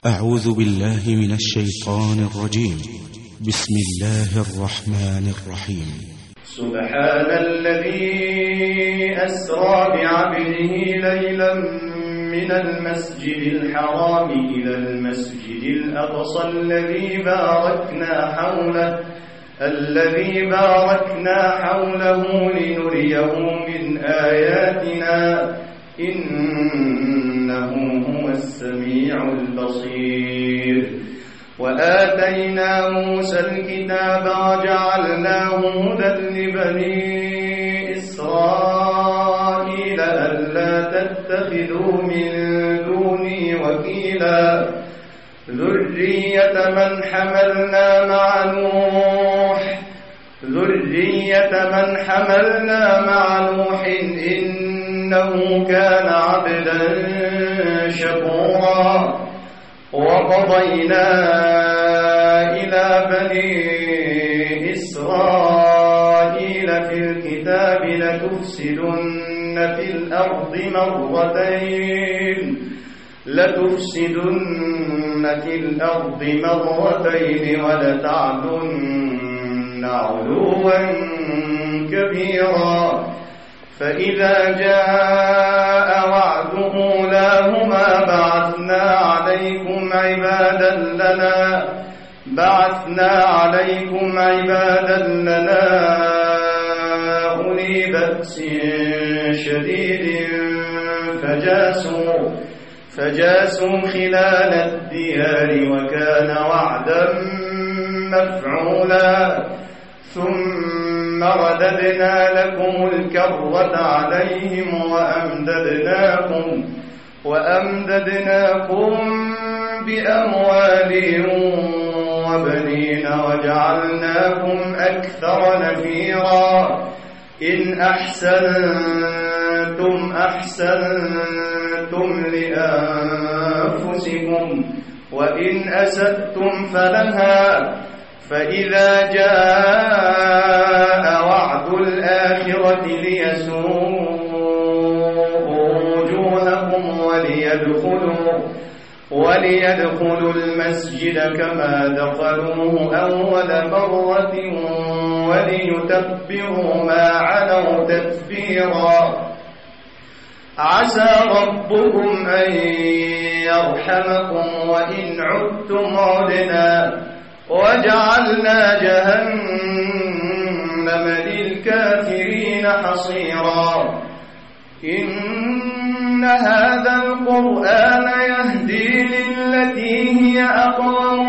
أعوذ بالله من الشيطان الرجيم. بسم الله الرحمن الرحيم. سبحان الذي أسرى بعبده ليلا من المسجد الحرام إلى المسجد الأقصى الذي باركنا حوله لنريه من آياتنا إنه هو السميع البصير. وآتينا موسى الكتاب وجعلناه هدى لبني إسرائيل ألا تتخذوا من دوني وكيلا ذرية من حملنا مع نوح إنه كان عبدا شكورا. وقضينا إلى بني إسرائيل في الكتاب لتفسدن في الأرض مرتين ولتعلن علوا كبيرا. فإذا جاء وعد أولاهما بعثنا عليكم عبادا لنا أولي بأس شديد فجاسوا خلال الديار وكان وعدا مفعولا. ثم رددنا لكم الكرة عليهم وأمددناكم بأموال وبنين وجعلناكم أكثر نفيرا. إن أحسنتم لأنفسكم وإن أسأتم فلها. فإذا جاء وعد الآخرة ليسوءوا وجوهكم وليدخلوا المسجد كما دخلوه أول مرة وليتبروا ما علوا تتبيرا. عسى ربكم أن يرحمكم وإن عدتم عدنا وجعلنا جهنم للكافرين حصيرا. إن هذا القرآن يهدي للتي هي أقوم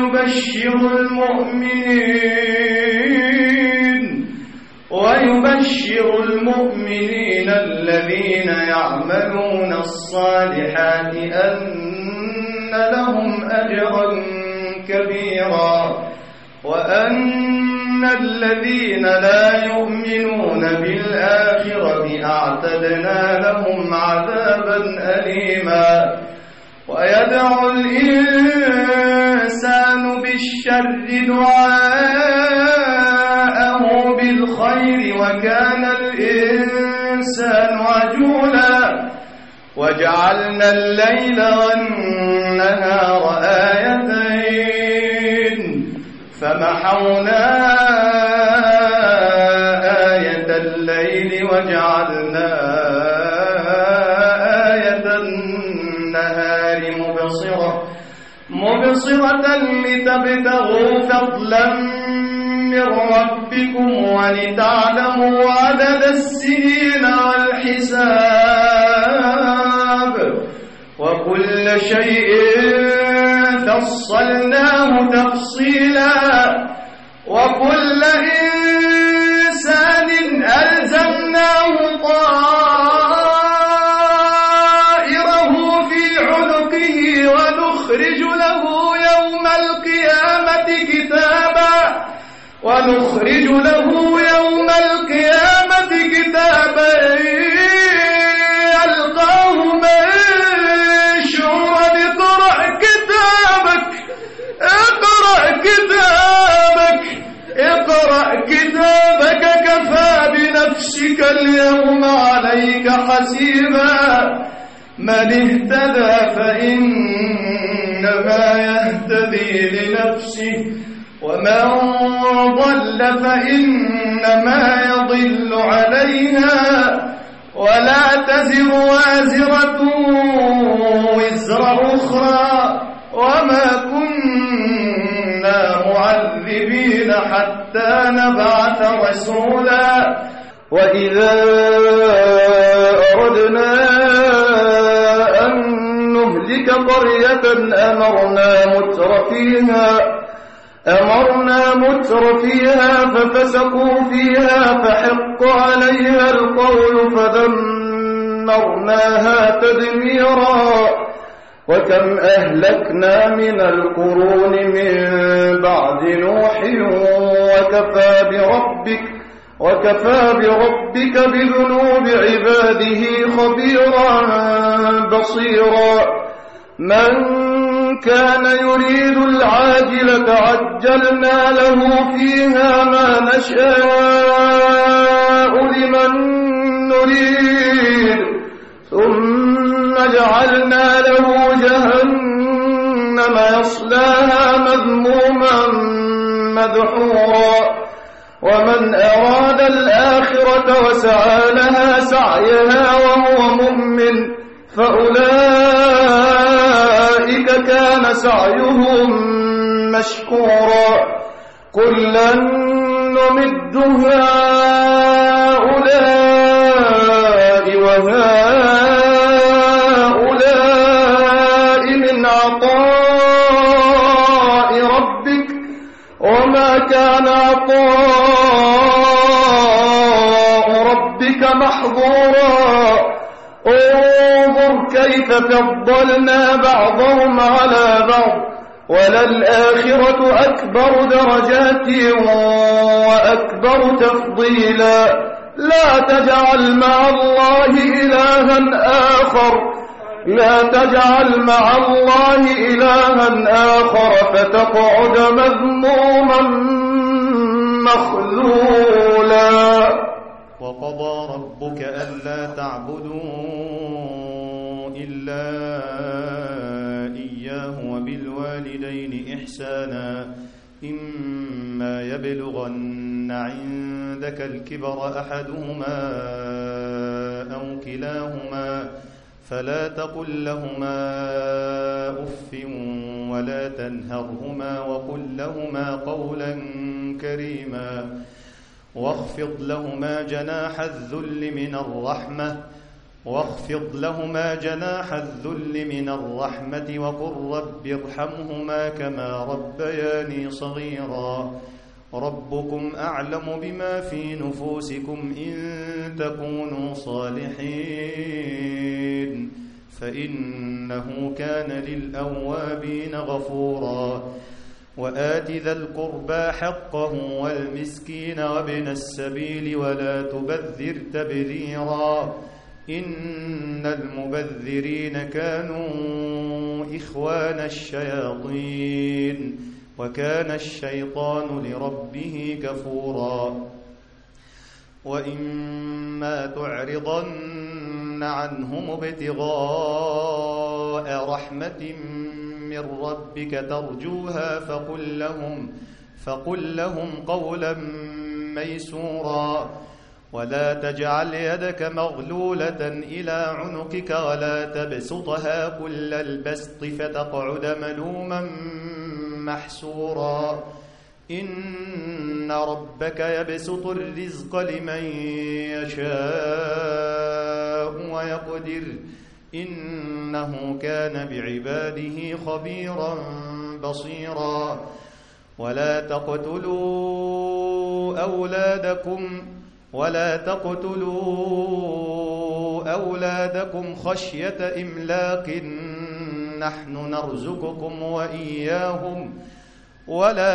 ويبشر المؤمنين الذين يعملون الصالحات أن لهم أجرا كبيرا. وأن الذين لا يؤمنون بالآخرة أعتدنا لهم عذابا أليما. ويدعو الإنسان بالشر دعاءه بالخير وكان الإنسان عجولا. وجعلنا الليل والنهار آيتين فمحونا آية الليل وجعلنا آية النهار مبصرة لتبتغوا فضلا من ربكم ولتعلموا عدد السنين والحساب وكل شيء فصلناه تفصيلا. وكل إنسان ألزمناه طائره في عنقه ونخرج له يوم القيامة كتابا يلقاه منشورا. اقرأ كتابك كفى بنفسك اليوم عليك حسيبا. من اهتدى فإن فإنما يهتدي لنفسه ومن ضل فإنما يضل عليها ولا تزر وازرة وزر أخرى وما كنا معذبين حتى نبعث رسولا وإذا أردنا أن نهلك قرية أمرنا متر فيها ففسقوا فيها فحق عليها القول فدمرناها تدميرا وكم أهلكنا من القرون من بعد نوح وكفى بربك بذنوب عباده خبيرا بصيرا من كان يريد العاجلة عجلنا له فيها ما نشاء لمن نريد ثم جعلنا له جهنم يصلاها مذموما مدحورا ومن أراد الآخرة وسعى لها سعيها وهو مؤمن فأولئك كان سعيهم مشكورا كلا نمد هؤلاء وهؤلاء من عطاء ربك وما كان عطاء ربك محظورا انظر كيف فضلنا بعضهم على بعض وللآخرة أكبر درجات وأكبر تفضيلا لا تجعل مع الله إلها آخر فتقعد مذموما مخذولا وقضى ربك ألا تعبدوا إلا إياه وبالوالدين إحسانا إما يبلغن عندك الكبر أحدهما أو كلاهما فلا تقل لهما أف ولا تنهرهما وقل لهما قولا كريما واخفض لهما جناح الذل من الرحمة وقل رب ارحمهما كما ربياني صغيرا ربكم أعلم بما في نفوسكم إن تكونوا صالحين فإنه كان للأوابين غفورا وآت ذا القربى حقه والمسكين وابن السبيل ولا تبذر تبذيرا إن المبذرين كانوا إخوان الشياطين وكان الشيطان لربه كفورا وإما تعرضن عنهم ابتغاء رحمة من ربك ترجوها فقل لهم قولا ميسورا ولا تجعل يدك مغلولة إلى عنقك ولا تبسطها كل البسط فتقعد ملوما محسورا إن ربك يبسط الرزق لمن يشاء ويقدر إنه كان بعباده خبيرا بصيرا ولا تقتلوا أولادكم خشية إملاق نحن نرزقكم وإياهم ولا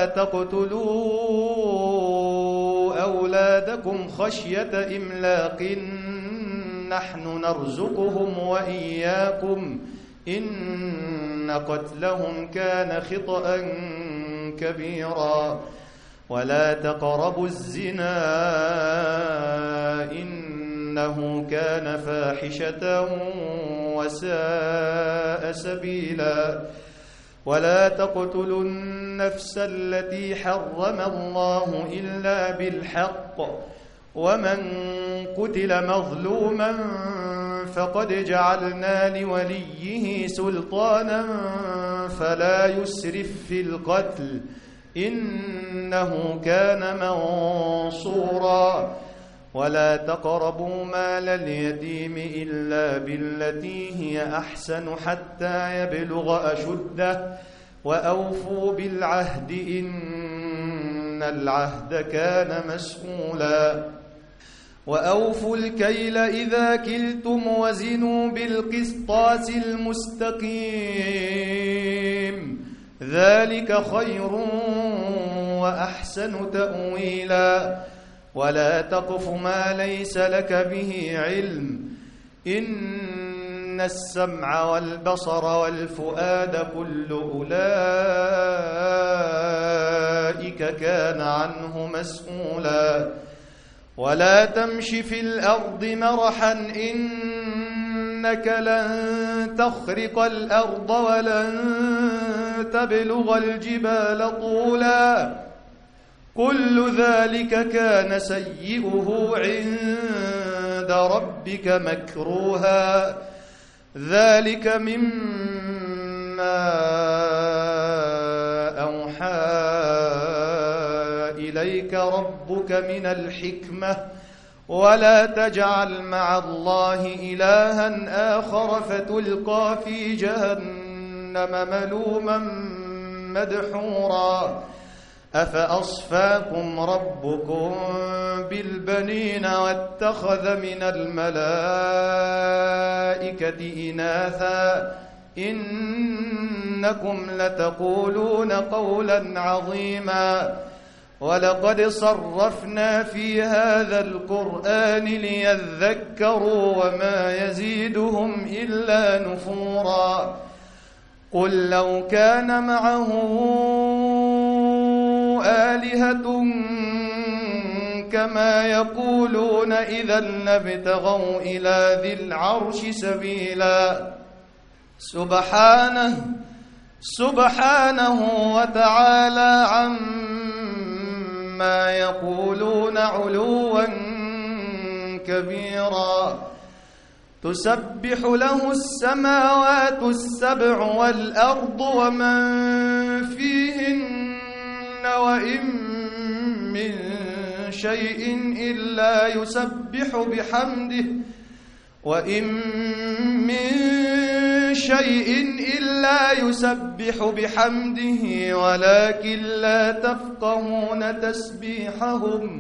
تقتلوا أولادكم خشية إملاق نحن نرزقهم وإياكم إن قتلهم كان خطأ كبيرا ولا تقربوا الزنا إنه كان فاحشة وساء سبيلا ولا تقتلوا النفس التي حرم الله إلا بالحق ومن قتل مظلوما فقد جعلنا لوليه سلطانا فلا يسرف في القتل إنه كان منصورا ولا تقربوا مال اليتيم إلا بالتي هي أحسن حتى يبلغ أشده وأوفوا بالعهد إن العهد كان مسؤولا وأوفوا الكيل إذا كلتم وزنوا بالقسطاس المستقيم ذلك خير وأحسن تأويلا ولا تقف ما ليس لك به علم إن السمع والبصر والفؤاد كل أولئك كان عنه مسؤولا ولا تمش في الأرض مرحا إنك لن تخرق الأرض ولن تبلغ الجبال طولا كل ذلك كان سيئه عند ربك مكروها ذلك مما أوحى إليك ربك من الحكمة ولا تجعل مع الله إلها آخر فتلقى في جهنم ملوما مدحورا أفأصفاكم ربكم بالبنين واتخذ من الملائكة إناثا إنكم لتقولون قولا عظيما ولقد صرفنا في هذا القرآن ليذكروا وما يزيدهم إلا نفورا قل لو كان معه آلهة كما يقولون إذا لابتغوا إلى ذي العرش سبيلا سبحانه وتعالى عما يقولون علوا كبيرا تسبح له السماوات السبع والأرض ومن فيهن وإن من شيء إلا يسبح بحمده ولكن لا تفقهون تسبيحهم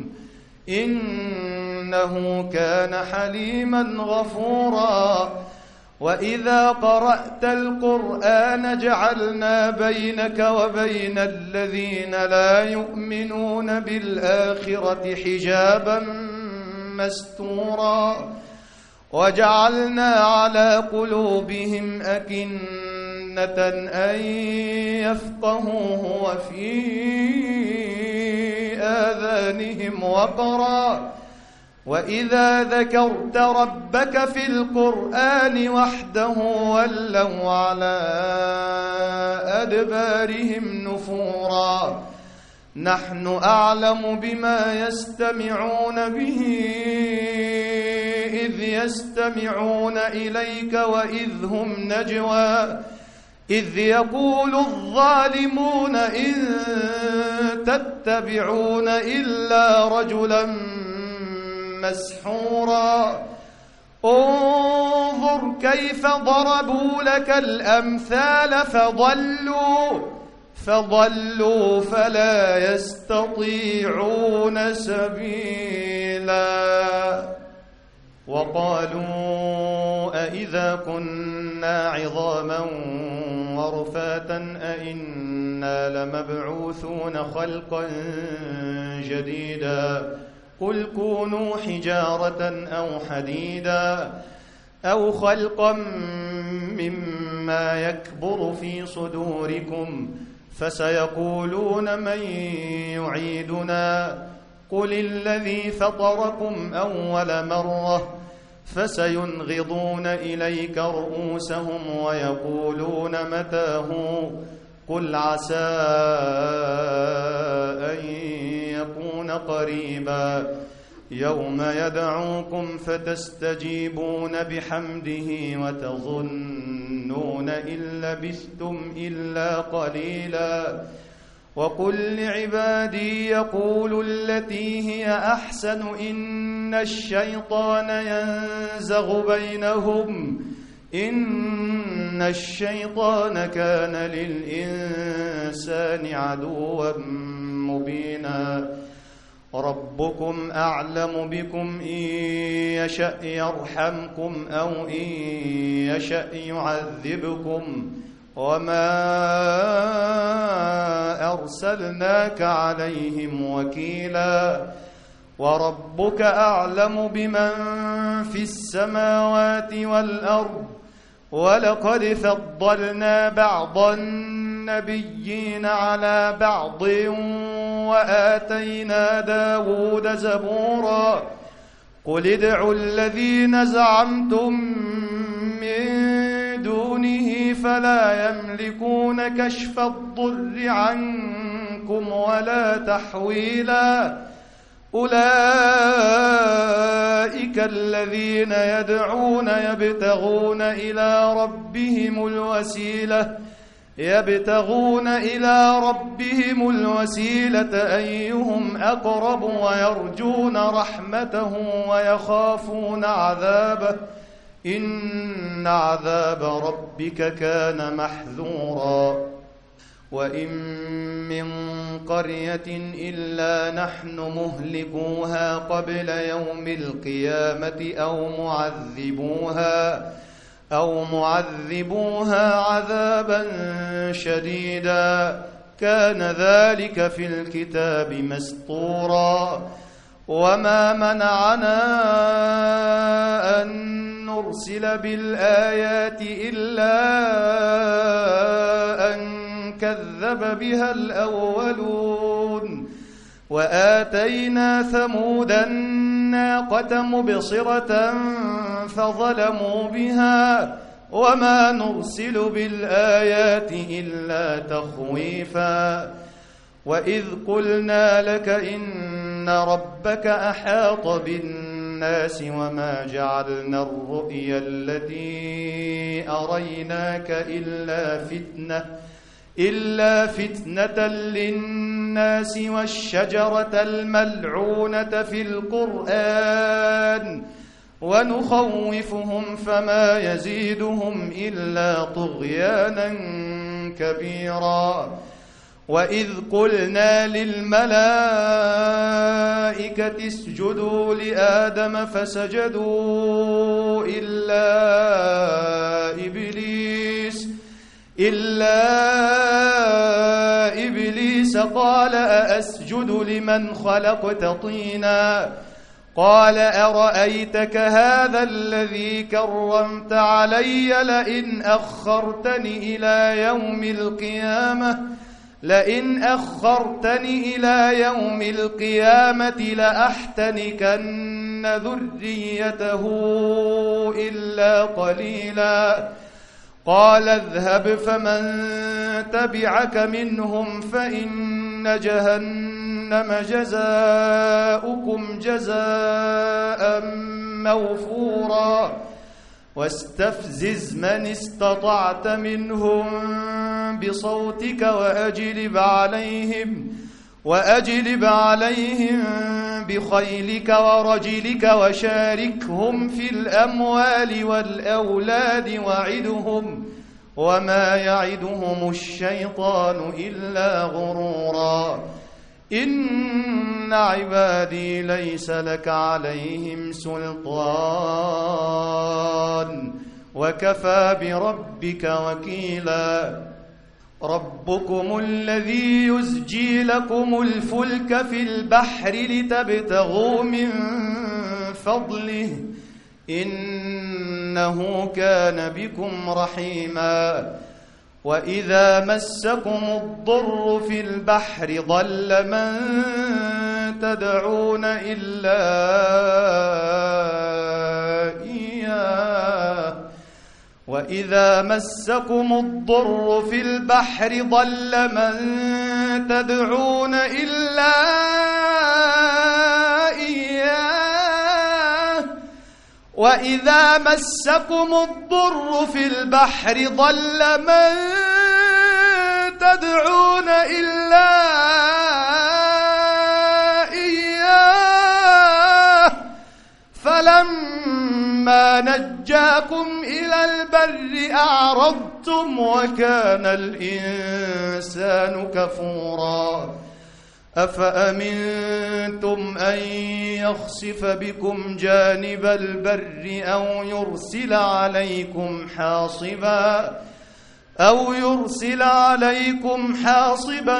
إنه كان حليما غفورا وإذا قرأت القرآن جعلنا بينك وبين الذين لا يؤمنون بالآخرة حجابا مستورا وجعلنا على قلوبهم أكنة أن يفقهوه وفي آذانهم وقرا وإذا ذكرت ربك في القرآن وحده ولوا على أدبارهم نفورا نحن أعلم بما يستمعون به إذ يستمعون إليك وإذ هم نجوى إذ يقول الظالمون إن تتبعون إلا رجلا مسحورا انظر كيف ضربوا لك الأمثال فضلوا فلا يستطيعون سبيلا وقالوا أئذا كنا عظاما ورفاتا أئنا لمبعوثون خلقا جديدا قل كونوا حجارة أو حديدا أو خلقا مما يكبر في صدوركم فسيقولون من يعيدنا قل الذي فطركم أول مرة فسينغضون إليك رؤوسهم ويقولون متاه قل عسى أن يكون قريبا يوم يدعوكم فتستجيبون بحمده وتظنون إن لبثتم إلا قليلا وقل لعبادي يقولوا التي هي أحسن إن الشيطان ينزغ بينهم إن الشيطان كان للإنسان عدوا مبينا ربكم أعلم بكم إن يشأ يرحمكم أو إن يشأ يعذبكم وما أرسلناك عليهم وكيلا وربك أعلم بمن في السماوات والأرض ولقد فضلنا بعض النبيين على بعض وآتينا داود زبورا قل ادعوا الذين زعمتم من دونه فلا يملكون كشف الضر عنكم ولا تحويلا أولئك الذين يدعون يبتغون إلى ربهم الوسيلة أيهم أقرب ويرجون رحمته ويخافون عذابه إن عذاب ربك كان محذورا وإن من قرية إلا نحن مهلكوها قبل يوم القيامة أو معذبوها عذابا شديدا كان ذلك في الكتاب مسطورا وما منعنا أن نرسل بالآيات إلا أن كذب بها الأولون وآتينا ثمود الناقة مبصرة فظلموا بها وما نرسل بالآيات إلا تخويفا وإذ قلنا لك إن ربك أحاط بالناس وما جعلنا الرؤيا التي أريناك إلا فتنة للناس والشجرة الملعونة في القرآن ونخوفهم فما يزيدهم إلا طغيانا كبيرا وإذ قلنا للملائكة اسجدوا لآدم فسجدوا إلا إبليس قال أأسجد لمن خلقت طينا قال أرأيتك هذا الذي كرمت علي لئن أخرتني إلى يوم القيامة لأحتنكن ذريته إلا قليلا قال اذهب فمن تبعك منهم فإن جهنم جزاؤكم جزاء موفورا واستفزز من استطعت منهم بصوتك وأجلب عليهم بخيلك ورجلك وشاركهم في الأموال والأولاد وعدهم وما يعدهم الشيطان إلا غرورا إن عبادي ليس لك عليهم سلطان وكفى بربك وكيلا ربكم الذي يزجي لكم الفلك في البحر لتبتغوا من فضله إنه كان بكم رحيما وإذا مسكم الضر في البحر ضل من تدعون إلا إياه وإذا مسكم الضر في البحر ضل من تدعون إلا إياه وإذا مسكم الضر في البحر ضل من تدعون إلا إياه فلما نجاكم إلى البر أعرضتم وكان الإنسان كفورا أفأمنتم أن يخسف بكم جانب البر أو يرسل عليكم حاصبا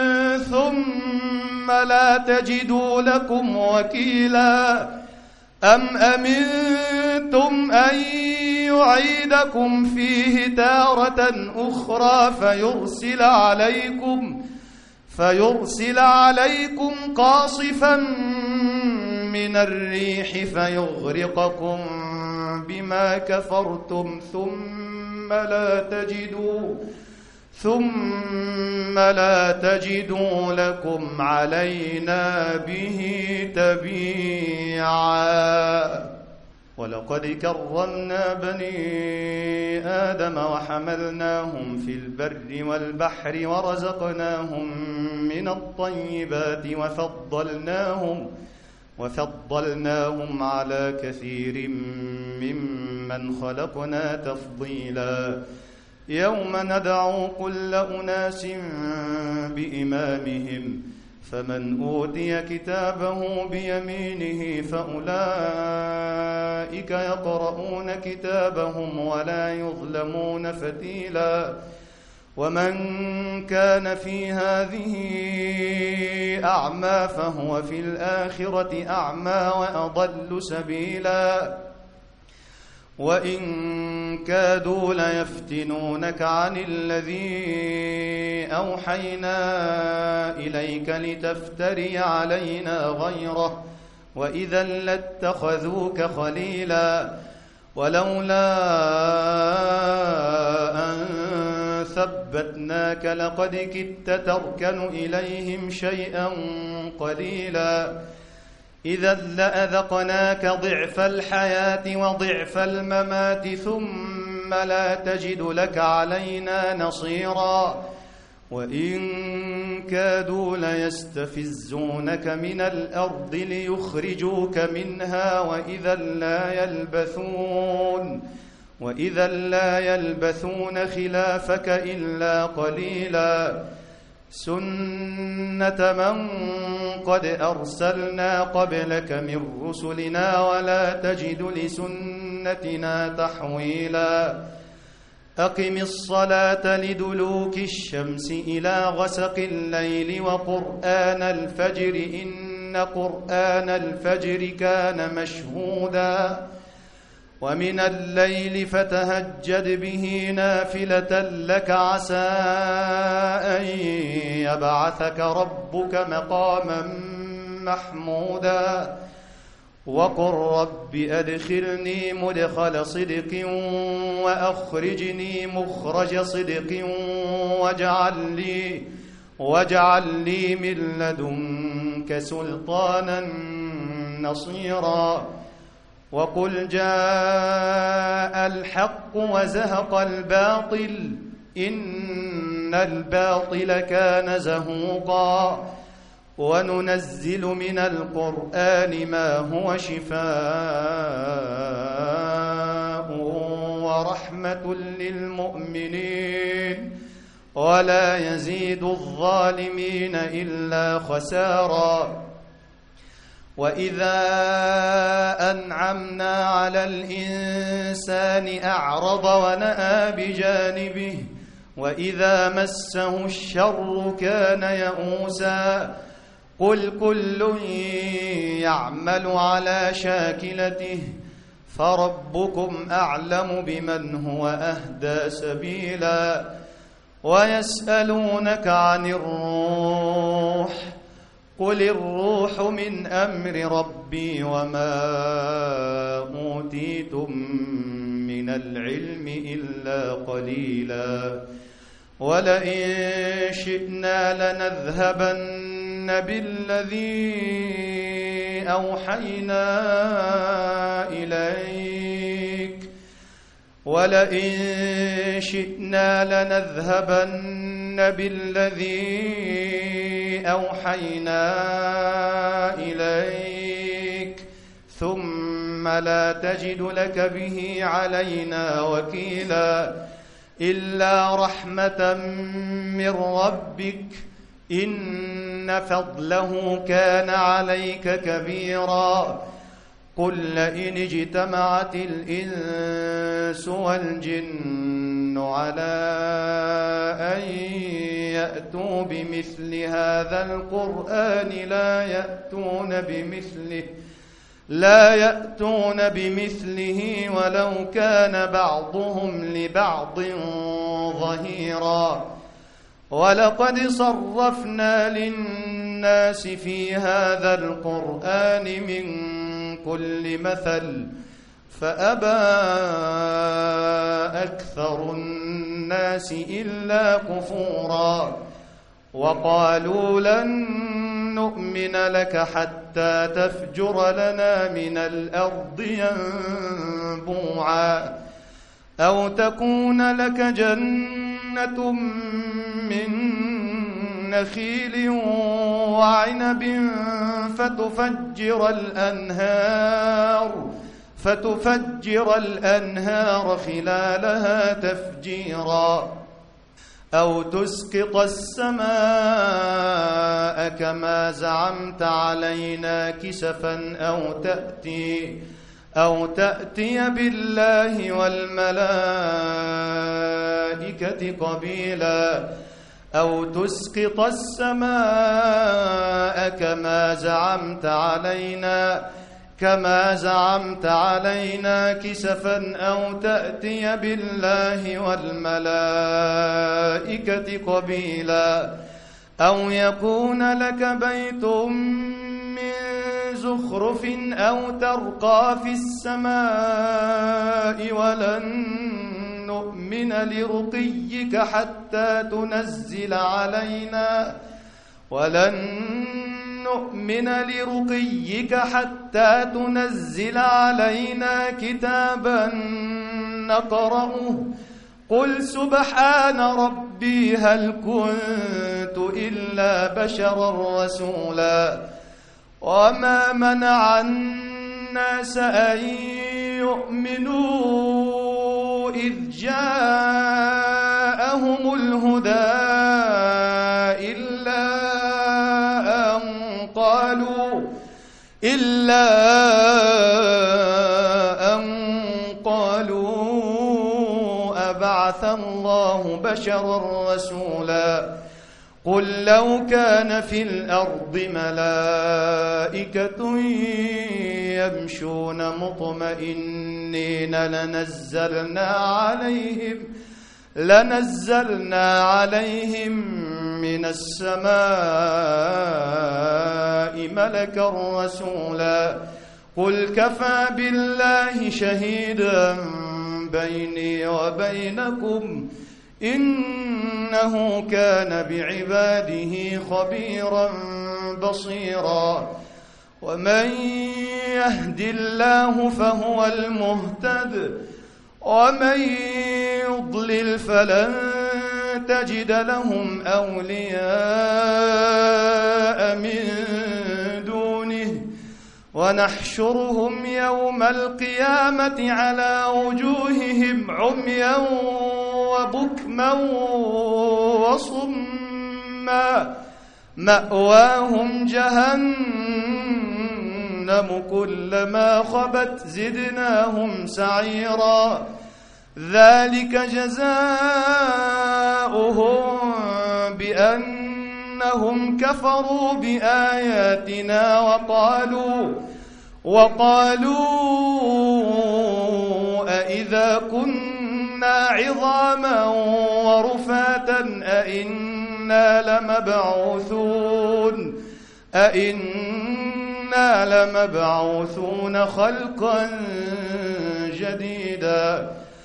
ثم لا تجدوا لكم وكيلا أم أمنتم أن يعيدكم فيه تارة أخرى فيرسل عليكم قاصفا من الريح فيغرقكم بما كفرتم ثم لا تجدوا لكم علينا به تبيعا ولقد كرمنا بني آدم وحملناهم في البر والبحر ورزقناهم من الطيبات وفضلناهم على كثير ممن خلقنا تفضيلا يوم ندعو كل أناس بإمامهم فمن أوتي كتابه بيمينه فأولئك يقرؤون كتابهم ولا يظلمون فتيلا ومن كان في هذه أعمى فهو في الآخرة أعمى وأضل سبيلا وإن كادوا ليفتنونك عن الذي أوحينا إليك لتفتري علينا غيره وإذا لاتخذوك خليلا ولولا أن ثبتناك لقد كدت تركن إليهم شيئا قليلا إذا لأذقناك ضعف الحياة وضعف الممات ثم لا تجد لك علينا نصيرا وإن كادوا ليستفزونك من الأرض ليخرجوك منها وإذا لا يلبثون خلافك إلا قليلا سنة من قد أرسلنا قبلك من رسلنا ولا تجد لسنتنا تحويلا أقم الصلاة لدلوك الشمس إلى غسق الليل وقرآن الفجر إن قرآن الفجر كان مشهودا ومن الليل فتهجد به نافلة لك عسى أن يبعثك ربك مقاما محمودا وقل رب أدخلني مدخل صدق وأخرجني مخرج صدق واجعل لي من لدنك سلطانا نصيرا وقل جاء الحق وزهق الباطل إن الباطل كان زهوقا وننزل من القرآن ما هو شفاء ورحمة للمؤمنين ولا يزيد الظالمين إلا خسارا وإذا أنعمنا على الإنسان أعرض ونأى بجانبه وإذا مسه الشر كان يئوسا قل كل يعمل على شاكلته فربكم أعلم بمن هو أهدى سبيلا ويسألونك عن الروح قل الروح من أمر ربي وما أوتيتم من من العلم إلا قليلا ولئن شئنا لنذهبن بالذي أوحينا إليك ولئن شئنا لنذهبن بالذي أوحينا إليك ثم لا تجد لك به علينا وكيلا إلا رحمة من ربك إن فضله كان عليك كبيرا قل لئن اجتمعت الإنس والجن على أن يأتوا بمثل هذا القرآن لا يأتون بمثله ولو كان بعضهم لبعض ظهيرا ولقد صرفنا للناس في هذا القرآن من كل مثل فأبى أكثر الناس إلا كفورا وقالوا لن نؤمن لك حتى تفجر لنا من الأرض ينبوعا أو تكون لك جنة من نخيل وعنب فتفجر الأنهار خلالها تفجيرا أو تسقط السماء كما زعمت علينا كسفا أو تأتي بالله والملائكة قبيلا أو تسقط السماء كما زعمت علينا كسفا أو تأتي بالله والملائكة قبيلا أو يكون لك بيت من زخرف أو ترقى في السماء ولن نؤمن لرقيك حتى تنزل علينا كتابا نقرأه قل سبحان ربي هل كنت إلا بشرا رسولا وما منع الناس أن يؤمنوا إذ جاءهم الهدى إلا أن قالوا أبعث الله بشرا رسولا قل لو كان في الأرض ملائكة يمشون مطمئنين لنزلنا عليهم من السماء ملكا رسولا قل كفى بالله شهيدا بيني وبينكم إنه كان بعباده خبيرا بصيرا ومن يهد الله فهو المهتد ومن يضلل فلن تجد لهم أولياء من دونه ونحشرهم يوم القيامة على وجوههم عميا وبكما وصما مأواهم جهنم كلما خبت زدناهم سعيرا ذلك جزاؤهم بأنهم كفروا بآياتنا وقالوا أئذا كنا عظاما ورفاتا أئنا لمبعوثون خلقا جديدا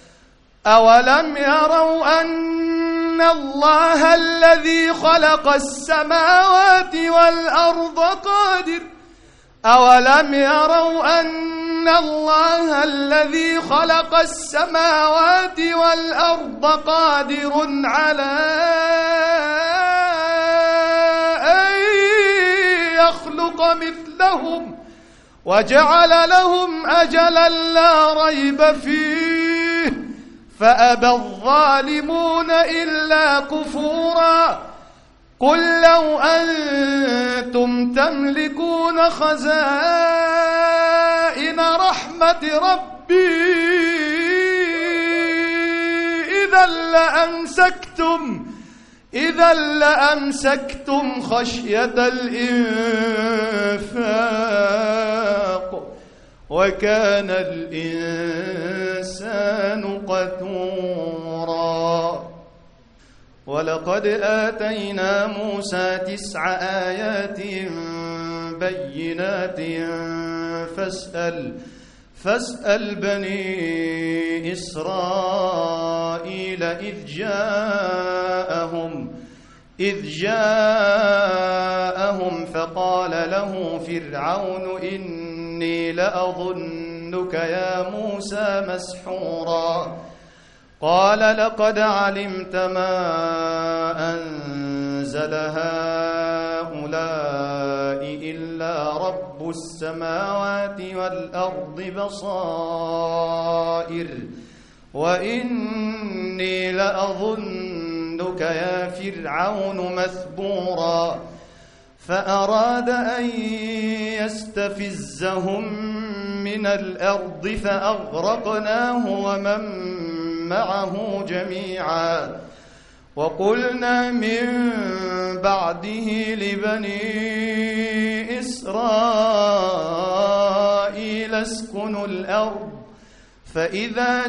أولم يروا أن الله الذي خلق السماوات والأرض قادر أولم يروا أن الله الذي خلق السماوات والأرض قادر على أن يخلق مثلهم وجعل لهم أجلا لا ريب فيه فأبى الظالمون إلا كفورا قل لو أنتم تملكون خزائن رحمة ربي إذا لأمسكتم خشية الإنفاق وكان الإنسان قتورا ولقد آتينا موسى 9 آيات بينات فاسأل بني إسرائيل إذ جاءهم فقال له فرعون إني لأظنك يا موسى مسحورا قال لقد علمت ما أنزل هؤلاء إلا رب السماوات والأرض بصائر وإني لأظنك يا فرعون مثبورا فأراد أن يستفزهم من الأرض فأغرقناه ومن معه جميعا وقلنا من بعده لبني إسرائيل اسكنوا الأرض فإذا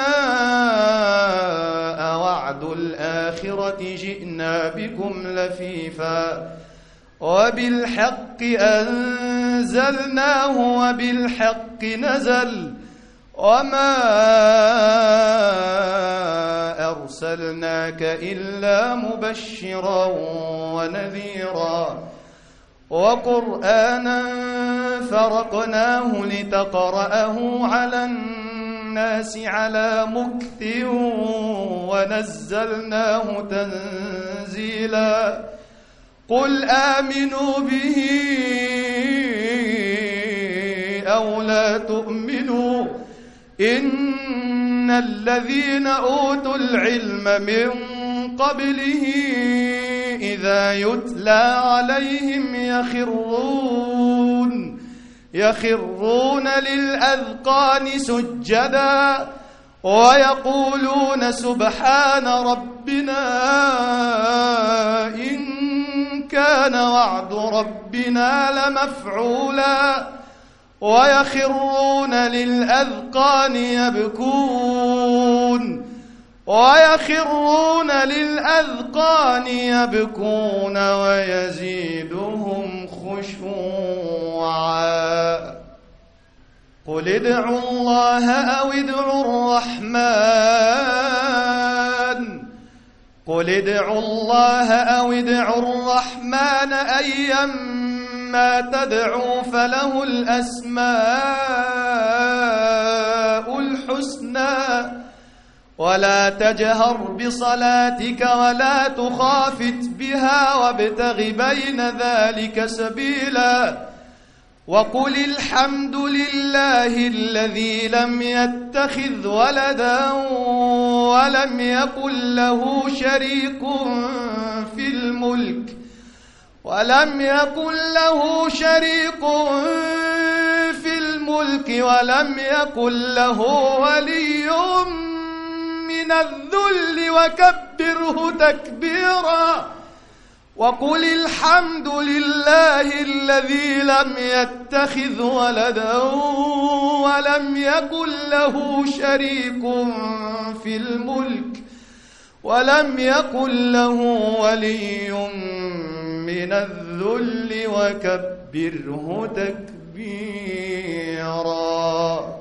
جاء وعد الآخرة جئنا بكم لفيفا وبالحق أنزلناه وبالحق نزل وما أرسلناك إلا مبشرا ونذيرا وقرآنا فرقناه لتقرأه على الناس على مكث ونزلناه تنزيلا قل آمنوا به أو لا تؤمنوا إن الذين أوتوا العلم من قبله إذا يتلى عليهم يخرون للأذقان سجدا ويقولون سبحان ربنا إن كان وعد ربنا لمفعولا ويخرون للأذقان يبكون ويزيدهم خشوعا قل ادعوا الله أو ادعوا الرحمن أيما تدعوا فله الأسماء الحسنى ولا تجهر بصلاتك ولا تخافت بها وابتغ بين ذلك سبيلا وقل الحمد لله الذي لم يتخذ ولدا ولم يكن له شريك في الملك ولم يكن له ولي من الذل وكبره تكبيرا وقل الحمد لله الذي لم يتخذ ولدا ولم يكن له شريك في الملك ولم يكن له ولي من الذل وكبره تكبيرا